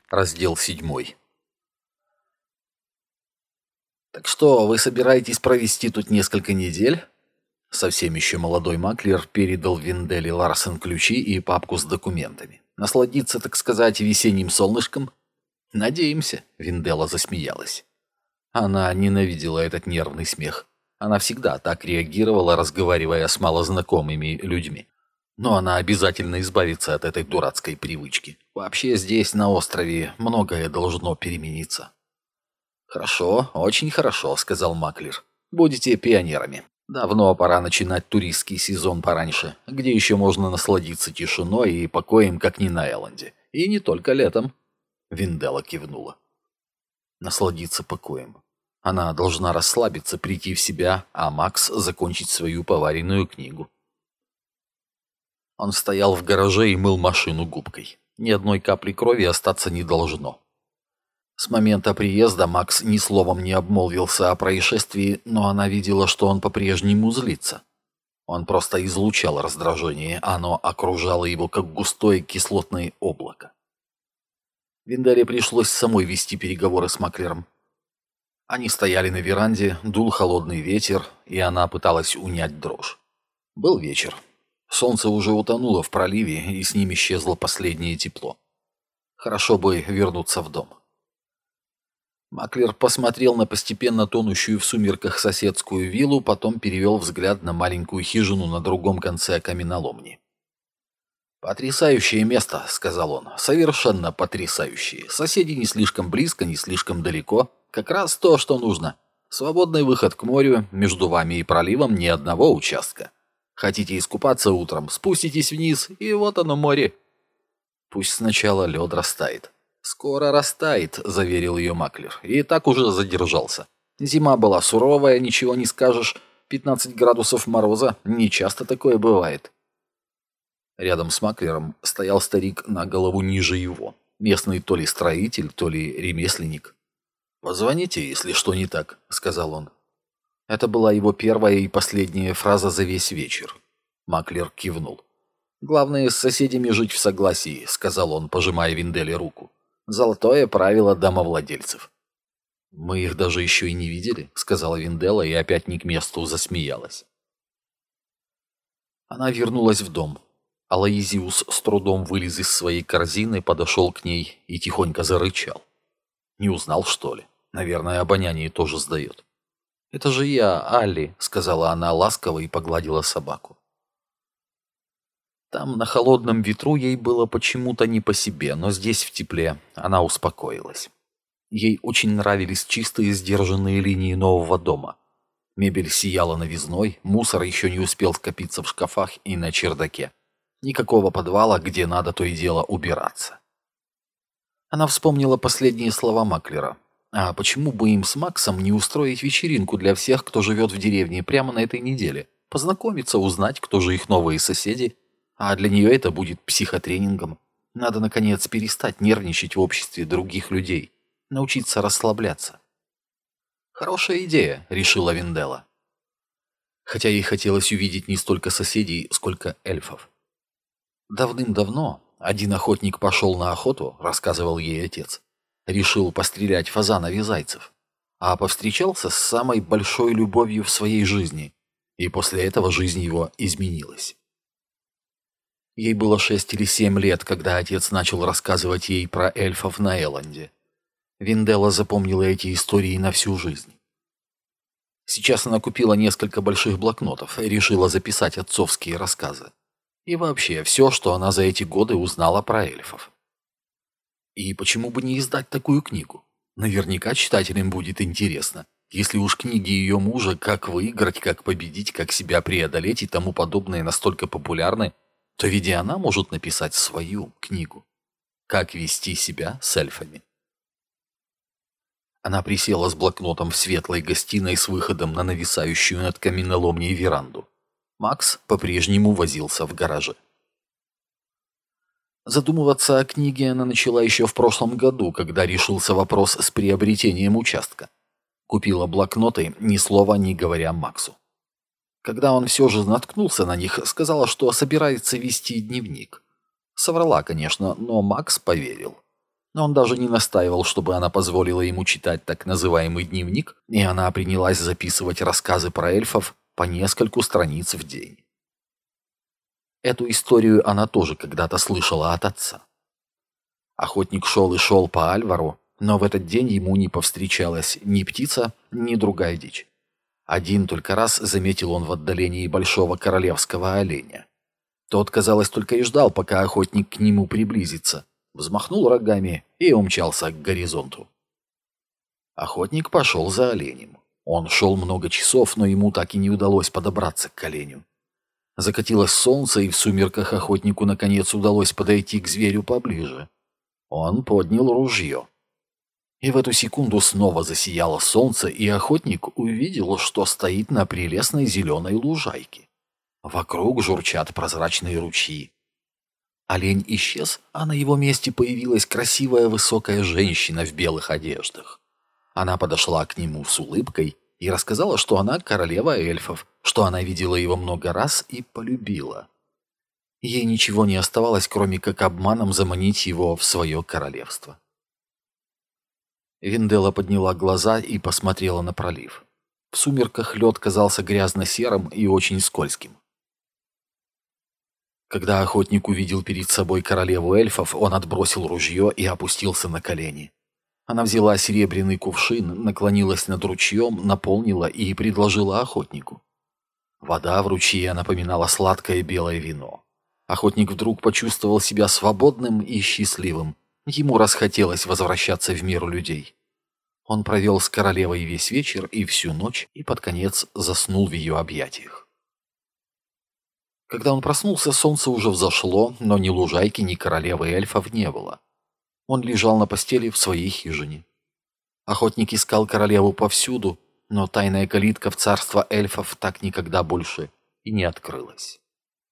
Раздел 7. «Так что, вы собираетесь провести тут несколько недель?» Совсем еще молодой маклер передал Винделе Ларсен ключи и папку с документами. «Насладиться, так сказать, весенним солнышком?» «Надеемся», — Виндела засмеялась. Она ненавидела этот нервный смех. Она всегда так реагировала, разговаривая с малознакомыми людьми. Но она обязательно избавится от этой дурацкой привычки. Вообще здесь, на острове, многое должно перемениться. «Хорошо, очень хорошо», — сказал маклер. «Будете пионерами. Давно пора начинать туристский сезон пораньше, где еще можно насладиться тишиной и покоем, как не на Элленде. И не только летом». Виндела кивнула. Насладиться покоем. Она должна расслабиться, прийти в себя, а Макс закончить свою поваренную книгу. Он стоял в гараже и мыл машину губкой. Ни одной капли крови остаться не должно. С момента приезда Макс ни словом не обмолвился о происшествии, но она видела, что он по-прежнему злится. Он просто излучал раздражение, оно окружало его, как густое кислотное облако. Винделе пришлось самой вести переговоры с маклером. Они стояли на веранде, дул холодный ветер, и она пыталась унять дрожь. Был вечер. Солнце уже утонуло в проливе, и с ним исчезло последнее тепло. Хорошо бы вернуться в дом. Маклер посмотрел на постепенно тонущую в сумерках соседскую виллу, потом перевел взгляд на маленькую хижину на другом конце каменоломни. «Потрясающее место», — сказал он, — «совершенно потрясающее. Соседи не слишком близко, не слишком далеко. Как раз то, что нужно. Свободный выход к морю, между вами и проливом ни одного участка. Хотите искупаться утром, спуститесь вниз, и вот оно море. Пусть сначала лед растает». «Скоро растает», — заверил ее маклер, и так уже задержался. Зима была суровая, ничего не скажешь. 15 градусов мороза, нечасто такое бывает. Рядом с маклером стоял старик на голову ниже его. Местный то ли строитель, то ли ремесленник. «Позвоните, если что не так», — сказал он. Это была его первая и последняя фраза за весь вечер. Маклер кивнул. «Главное, с соседями жить в согласии», — сказал он, пожимая Винделе руку. «Золотое правило домовладельцев». «Мы их даже еще и не видели», — сказала Виндела и опять не к месту засмеялась. Она вернулась в дом. Алоизиус с трудом вылез из своей корзины, подошел к ней и тихонько зарычал. Не узнал, что ли? Наверное, обоняние тоже сдает. «Это же я, Алли», — сказала она ласково и погладила собаку. Там, на холодном ветру, ей было почему-то не по себе, но здесь, в тепле, она успокоилась. Ей очень нравились чистые, сдержанные линии нового дома. Мебель сияла новизной, мусор еще не успел скопиться в шкафах и на чердаке. Никакого подвала, где надо то и дело убираться. Она вспомнила последние слова маклера. А почему бы им с Максом не устроить вечеринку для всех, кто живет в деревне, прямо на этой неделе? Познакомиться, узнать, кто же их новые соседи. А для нее это будет психотренингом. Надо, наконец, перестать нервничать в обществе других людей. Научиться расслабляться. «Хорошая идея», — решила Виндела. Хотя ей хотелось увидеть не столько соседей, сколько эльфов. Давным-давно один охотник пошел на охоту, рассказывал ей отец. Решил пострелять фазанов и зайцев. А повстречался с самой большой любовью в своей жизни. И после этого жизнь его изменилась. Ей было 6 или 7 лет, когда отец начал рассказывать ей про эльфов на Элленде. Виндела запомнила эти истории на всю жизнь. Сейчас она купила несколько больших блокнотов и решила записать отцовские рассказы. И вообще, все, что она за эти годы узнала про эльфов. И почему бы не издать такую книгу? Наверняка читателям будет интересно. Если уж книги ее мужа «Как выиграть», «Как победить», «Как себя преодолеть» и тому подобное настолько популярны, то ведь и она может написать свою книгу. «Как вести себя с эльфами». Она присела с блокнотом в светлой гостиной с выходом на нависающую над каменоломней веранду. Макс по-прежнему возился в гараже. Задумываться о книге она начала еще в прошлом году, когда решился вопрос с приобретением участка. Купила блокноты, ни слова не говоря Максу. Когда он все же наткнулся на них, сказала, что собирается вести дневник. Соврала, конечно, но Макс поверил. Но он даже не настаивал, чтобы она позволила ему читать так называемый дневник, и она принялась записывать рассказы про эльфов по нескольку страниц в день. Эту историю она тоже когда-то слышала от отца. Охотник шел и шел по Альвару, но в этот день ему не повстречалась ни птица, ни другая дичь. Один только раз заметил он в отдалении большого королевского оленя. Тот, казалось, только и ждал, пока охотник к нему приблизится, взмахнул рогами и умчался к горизонту. Охотник пошел за оленем. Он шел много часов, но ему так и не удалось подобраться к оленю. Закатилось солнце, и в сумерках охотнику наконец удалось подойти к зверю поближе. Он поднял ружье. И в эту секунду снова засияло солнце, и охотник увидел, что стоит на прелестной зеленой лужайке. Вокруг журчат прозрачные ручьи. Олень исчез, а на его месте появилась красивая высокая женщина в белых одеждах. Она подошла к нему с улыбкой и рассказала, что она королева эльфов, что она видела его много раз и полюбила. Ей ничего не оставалось, кроме как обманом заманить его в свое королевство. Винделла подняла глаза и посмотрела на пролив. В сумерках лед казался грязно-серым и очень скользким. Когда охотник увидел перед собой королеву эльфов, он отбросил ружье и опустился на колени. Она взяла серебряный кувшин, наклонилась над ручьем, наполнила и предложила охотнику. Вода в ручье напоминала сладкое белое вино. Охотник вдруг почувствовал себя свободным и счастливым. Ему расхотелось возвращаться в мир людей. Он провел с королевой весь вечер и всю ночь, и под конец заснул в ее объятиях. Когда он проснулся, солнце уже взошло, но ни лужайки, ни королевы эльфов не было. Он лежал на постели в своей хижине. Охотник искал королеву повсюду, но тайная калитка в царство эльфов так никогда больше и не открылась.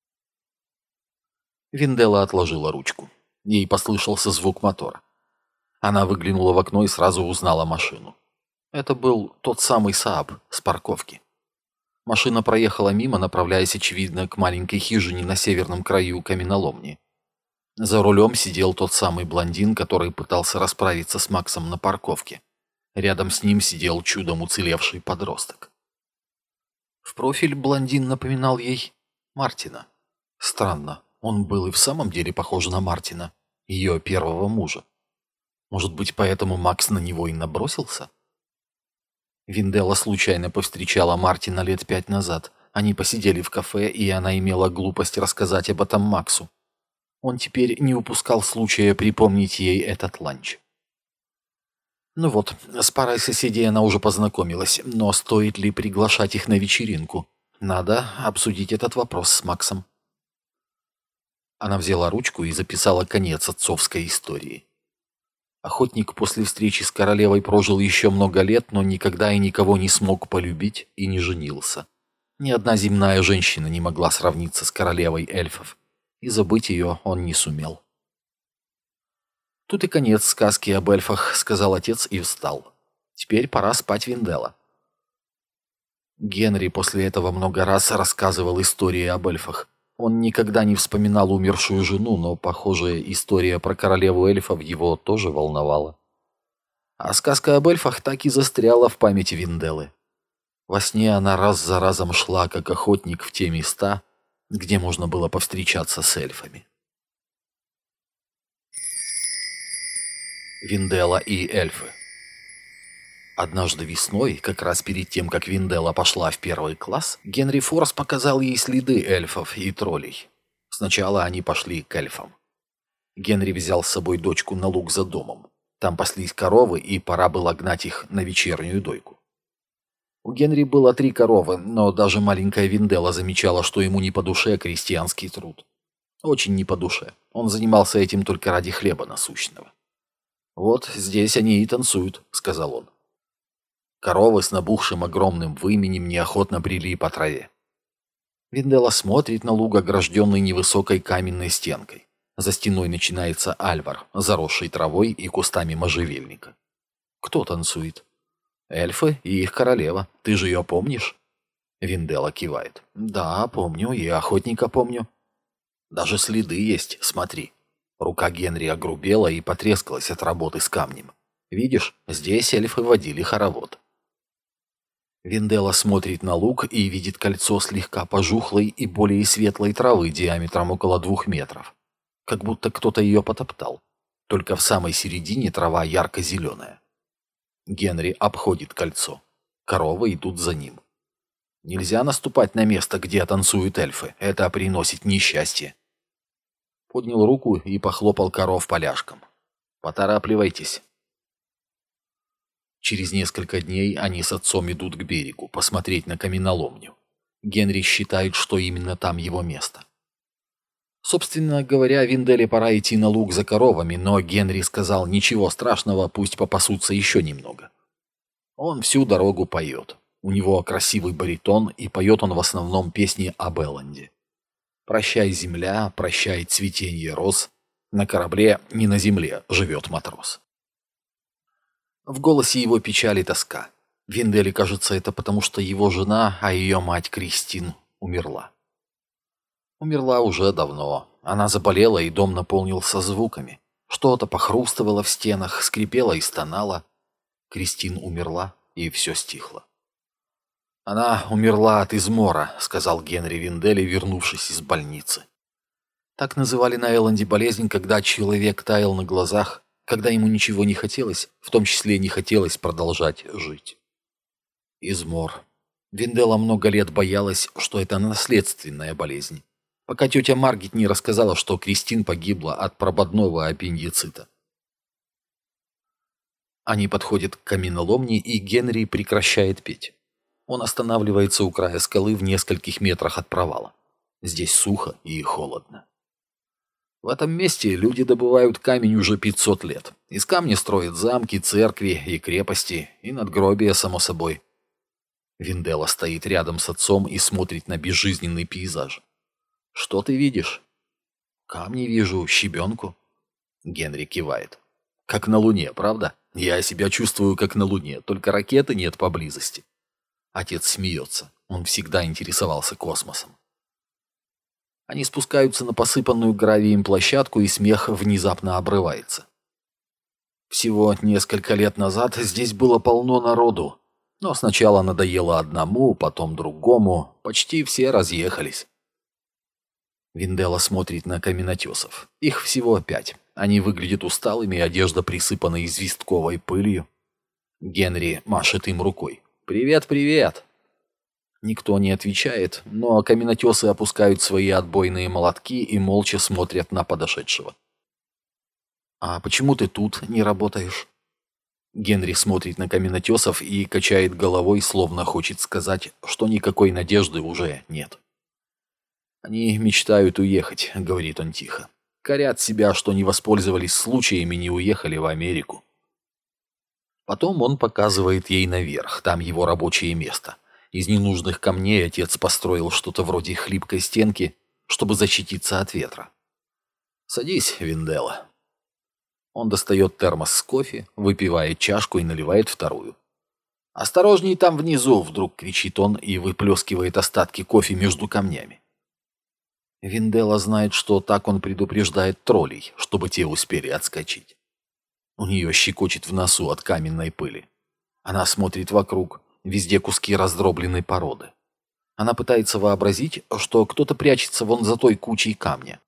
Винделла отложила ручку. Ей послышался звук мотора. Она выглянула в окно и сразу узнала машину. Это был тот самый Сааб с парковки. Машина проехала мимо, направляясь, очевидно, к маленькой хижине на северном краю каменоломни. За рулем сидел тот самый блондин, который пытался расправиться с Максом на парковке. Рядом с ним сидел чудом уцелевший подросток. В профиль блондин напоминал ей Мартина. Странно, он был и в самом деле похож на Мартина, ее первого мужа. Может быть, поэтому Макс на него и набросился? Винделла случайно повстречала Мартина лет 5 назад. Они посидели в кафе, и она имела глупость рассказать об этом Максу. Он теперь не упускал случая припомнить ей этот ланч. Ну вот, с парой соседей она уже познакомилась, но стоит ли приглашать их на вечеринку? Надо обсудить этот вопрос с Максом. Она взяла ручку и записала конец отцовской истории. Охотник после встречи с королевой прожил еще много лет, но никогда и никого не смог полюбить и не женился. Ни одна земная женщина не могла сравниться с королевой эльфов, и забыть ее он не сумел. «Тут и конец сказки об эльфах», — сказал отец и встал. «Теперь пора спать, Винделла». Генри после этого много раз рассказывал истории об эльфах. Он никогда не вспоминал умершую жену, но, похоже, история про королеву эльфов его тоже волновала. А сказка об эльфах так и застряла в памяти Винделлы. Во сне она раз за разом шла, как охотник, в те места, где можно было повстречаться с эльфами. Винделла и эльфы. Однажды весной, как раз перед тем, как Винделла пошла в первый класс, Генри Форс показал ей следы эльфов и троллей. Сначала они пошли к эльфам. Генри взял с собой дочку на луг за домом. Там паслись коровы, и пора было гнать их на вечернюю дойку. У Генри было 3 коровы, но даже маленькая Винделла замечала, что ему не по душе крестьянский труд. Очень не по душе. Он занимался этим только ради хлеба насущного. «Вот здесь они и танцуют», — сказал он. Коровы с набухшим огромным выменем неохотно брели по траве. Винделла смотрит на луг, огражденный невысокой каменной стенкой. За стеной начинается альвар, заросший травой и кустами можжевельника. Кто танцует? Эльфы и их королева. Ты же ее помнишь? Винделла кивает. Да, помню, и охотника помню. Даже следы есть, смотри. Рука Генри огрубела и потрескалась от работы с камнем. Видишь, здесь эльфы водили хоровод. Винделла смотрит на луг и видит кольцо слегка пожухлой и более светлой травы диаметром около 2 метров. Как будто кто-то ее потоптал. Только в самой середине трава ярко-зеленая. Генри обходит кольцо. Коровы идут за ним. Нельзя наступать на место, где танцуют эльфы. Это приносит несчастье. Поднял руку и похлопал коров поляшком. Поторапливайтесь. Через несколько дней они с отцом идут к берегу, посмотреть на каменоломню. Генри считает, что именно там его место. Собственно говоря, Винделле пора идти на луг за коровами, но Генри сказал, ничего страшного, пусть попасутся еще немного. Он всю дорогу поет. У него красивый баритон, и поет он в основном песни об Элленде. «Прощай, земля, прощай, цветенье роз, на корабле, не на земле, живет матрос». В голосе его печаль и тоска. Винделле кажется, это потому, что его жена, а ее мать Кристин, умерла. Умерла уже давно. Она заболела, и дом наполнился звуками. Что-то похрустывало в стенах, скрипело и стонало. Кристин умерла, и все стихло. «Она умерла от измора», — сказал Генри Винделле, вернувшись из больницы. Так называли на Элленде болезнь, когда человек таял на глазах, когда ему ничего не хотелось, в том числе не хотелось продолжать жить. Измор. Винделла много лет боялась, что это наследственная болезнь, пока тетя Маргит не рассказала, что Кристин погибла от прободного аппендицита. Они подходят к каменоломне, и Генри прекращает петь. Он останавливается у края скалы в нескольких метрах от провала. Здесь сухо и холодно. В этом месте люди добывают камень уже 500 лет. Из камня строят замки, церкви и крепости, и надгробия, само собой. Винделла стоит рядом с отцом и смотрит на безжизненный пейзаж. «Что ты видишь?» «Камни вижу, щебенку». Генри кивает. «Как на Луне, правда? Я себя чувствую, как на Луне, только ракеты нет поблизости». Отец смеется. Он всегда интересовался космосом. Они спускаются на посыпанную гравием площадку, и смех внезапно обрывается. Всего несколько лет назад здесь было полно народу, но сначала надоело одному, потом другому, почти все разъехались. Винделла смотрит на каменотесов. Их всего 5. Они выглядят усталыми, одежда присыпана известковой пылью. Генри машет им рукой. «Привет, привет!» Никто не отвечает, но каменотесы опускают свои отбойные молотки и молча смотрят на подошедшего. «А почему ты тут не работаешь?» Генри смотрит на каменотесов и качает головой, словно хочет сказать, что никакой надежды уже нет. «Они мечтают уехать», — говорит он тихо. «Корят себя, что не воспользовались случаями и не уехали в Америку». Потом он показывает ей наверх, там его рабочее место. Из ненужных камней отец построил что-то вроде хлипкой стенки, чтобы защититься от ветра. «Садись, Винделла». Он достает термос с кофе, выпивает чашку и наливает вторую. «Осторожней там внизу!» — вдруг кричит он и выплескивает остатки кофе между камнями. Винделла знает, что так он предупреждает троллей, чтобы те успели отскочить. У нее щекочет в носу от каменной пыли. Она смотрит вокруг. Везде куски раздробленной породы. Она пытается вообразить, что кто-то прячется вон за той кучей камня.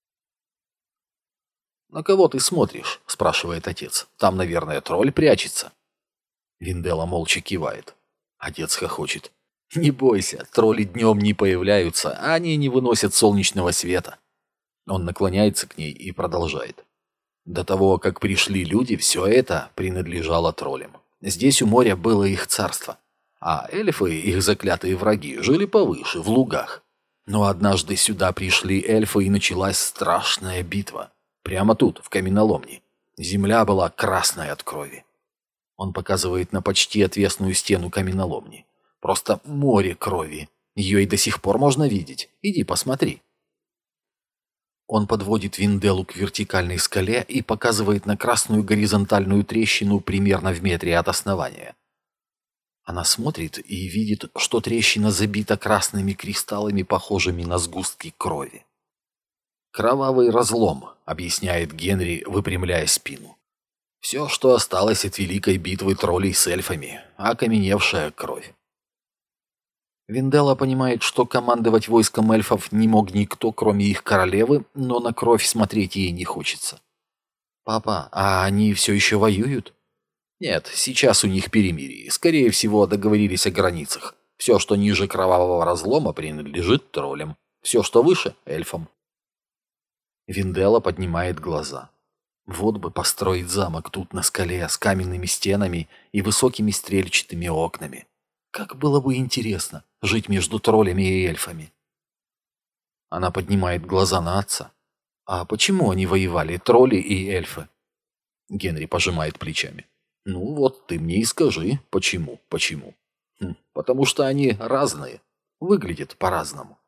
«На кого ты смотришь?» – спрашивает отец. «Там, наверное, тролль прячется». Винделла молча кивает. Отец хохочет. «Не бойся, тролли днем не появляются, а они не выносят солнечного света». Он наклоняется к ней и продолжает. До того, как пришли люди, все это принадлежало троллям. Здесь у моря было их царство. А эльфы, их заклятые враги, жили повыше, в лугах. Но однажды сюда пришли эльфы, и началась страшная битва. Прямо тут, в каменоломне. Земля была красной от крови. Он показывает на почти отвесную стену каменоломни. Просто море крови. Ее и до сих пор можно видеть. Иди посмотри. Он подводит Винделлу к вертикальной скале и показывает на красную горизонтальную трещину примерно в метре от основания. Она смотрит и видит, что трещина забита красными кристаллами, похожими на сгустки крови. «Кровавый разлом», — объясняет Генри, выпрямляя спину. «Все, что осталось от великой битвы троллей с эльфами, окаменевшая кровь». Винделла понимает, что командовать войском эльфов не мог никто, кроме их королевы, но на кровь смотреть ей не хочется. «Папа, а они все еще воюют?» «Нет, сейчас у них перемирие. Скорее всего, договорились о границах. Все, что ниже кровавого разлома, принадлежит троллям. Все, что выше — эльфам». Винделла поднимает глаза. Вот бы построить замок тут на скале с каменными стенами и высокими стрельчатыми окнами. Как было бы интересно жить между троллями и эльфами. Она поднимает глаза на отца. А почему они воевали, тролли и эльфы? Генри пожимает плечами. Ну вот ты мне и скажи, почему? Потому что они разные, выглядят по-разному.